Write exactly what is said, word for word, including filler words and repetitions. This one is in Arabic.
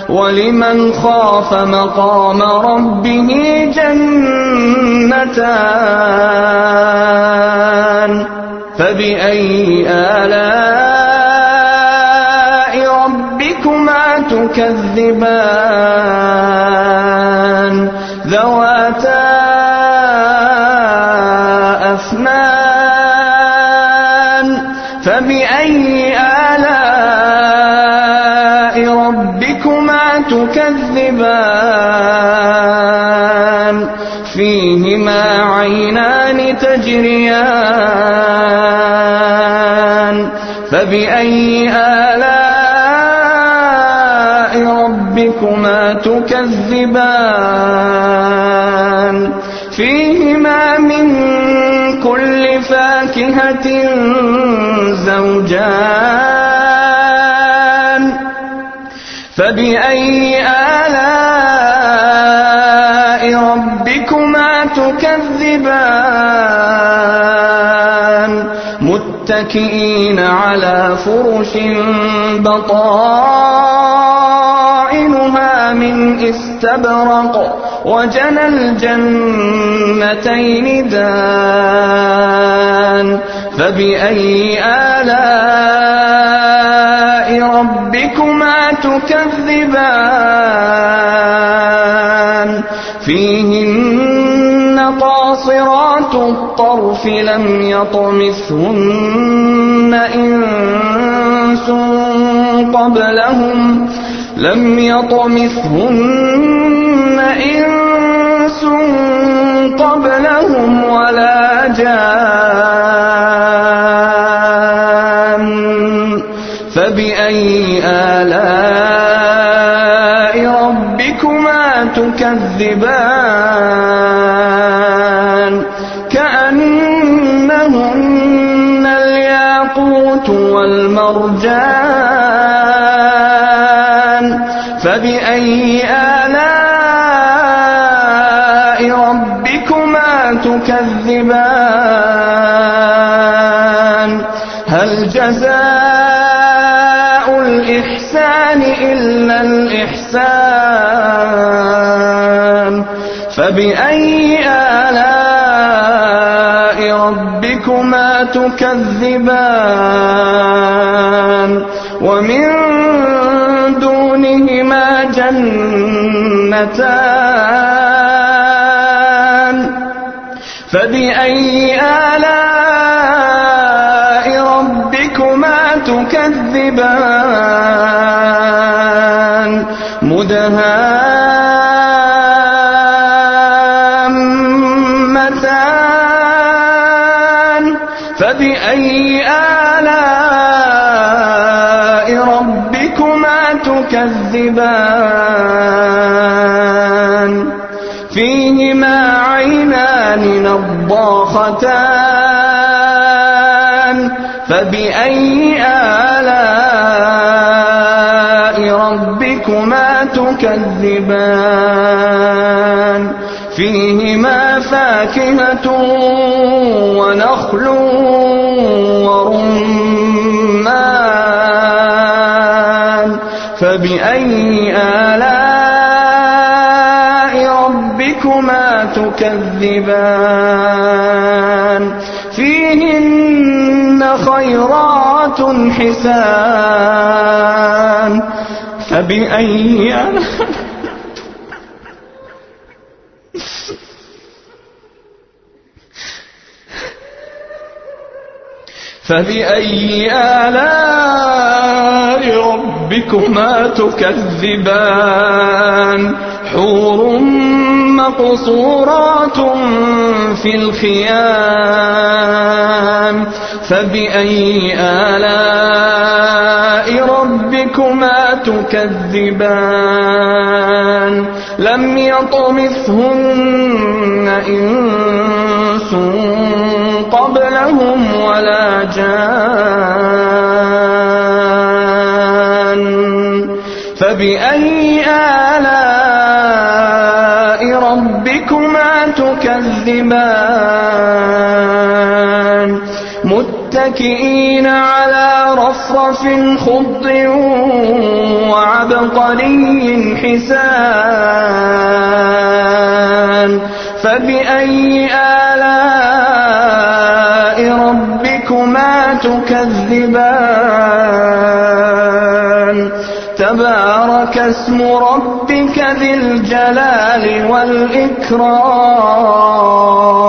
ولمن خاف مقام ربه جنتان فبأي آلاء ربكما تكذبان ذواتا أفنان فبأي آلاء ربكما تكذبان فيهما عينان تجريان فبأي آلاء ربكما تكذبان فيهما من كل فاكهة زوجان فبأي آلاء ربكما تكذبان متكئين على فرش بطائنها من استبرق وجنى الجنتين دان فبأي آلاء ربكما تكذبان فيهن قاصرات الطرف لم يطمثهن إنس قبلهم لم يطمثهن إنس قبلهم ولا جان فبأي آلاء ربكما تكذبان كأنهن الياقوت والمرجان فبأي آلاء ربكما تكذبان هل جزاء الإحسان إلا الإحسان فبأي آلاء ربكما تكذبان ومن دونهما جنتان فبأي آلاء ربكما تكذبان مدهامتان فبأي آلاء ربكما تكذبان فيهما عينان نضاختان فبأي آلاء ربكما تكذبان فيهما فاكهة ونخل ورمان فبأي آلاء ربكما تكذبان فيهن خيرات حسان فبأي آلاء فبأي آلاء ربكما تكذبان حور مقصورات في الخيام فبأي آلاء ربكما تكذبان لم يطمثهن إنس قبلهم ولا جان فبأي آلاء ربكما تكذبان متكئين على رفرف خضر وعبقري حسان فبأي آلاء ربكما تكذبان تبارك اسم ربك ذي الجلال والإكرام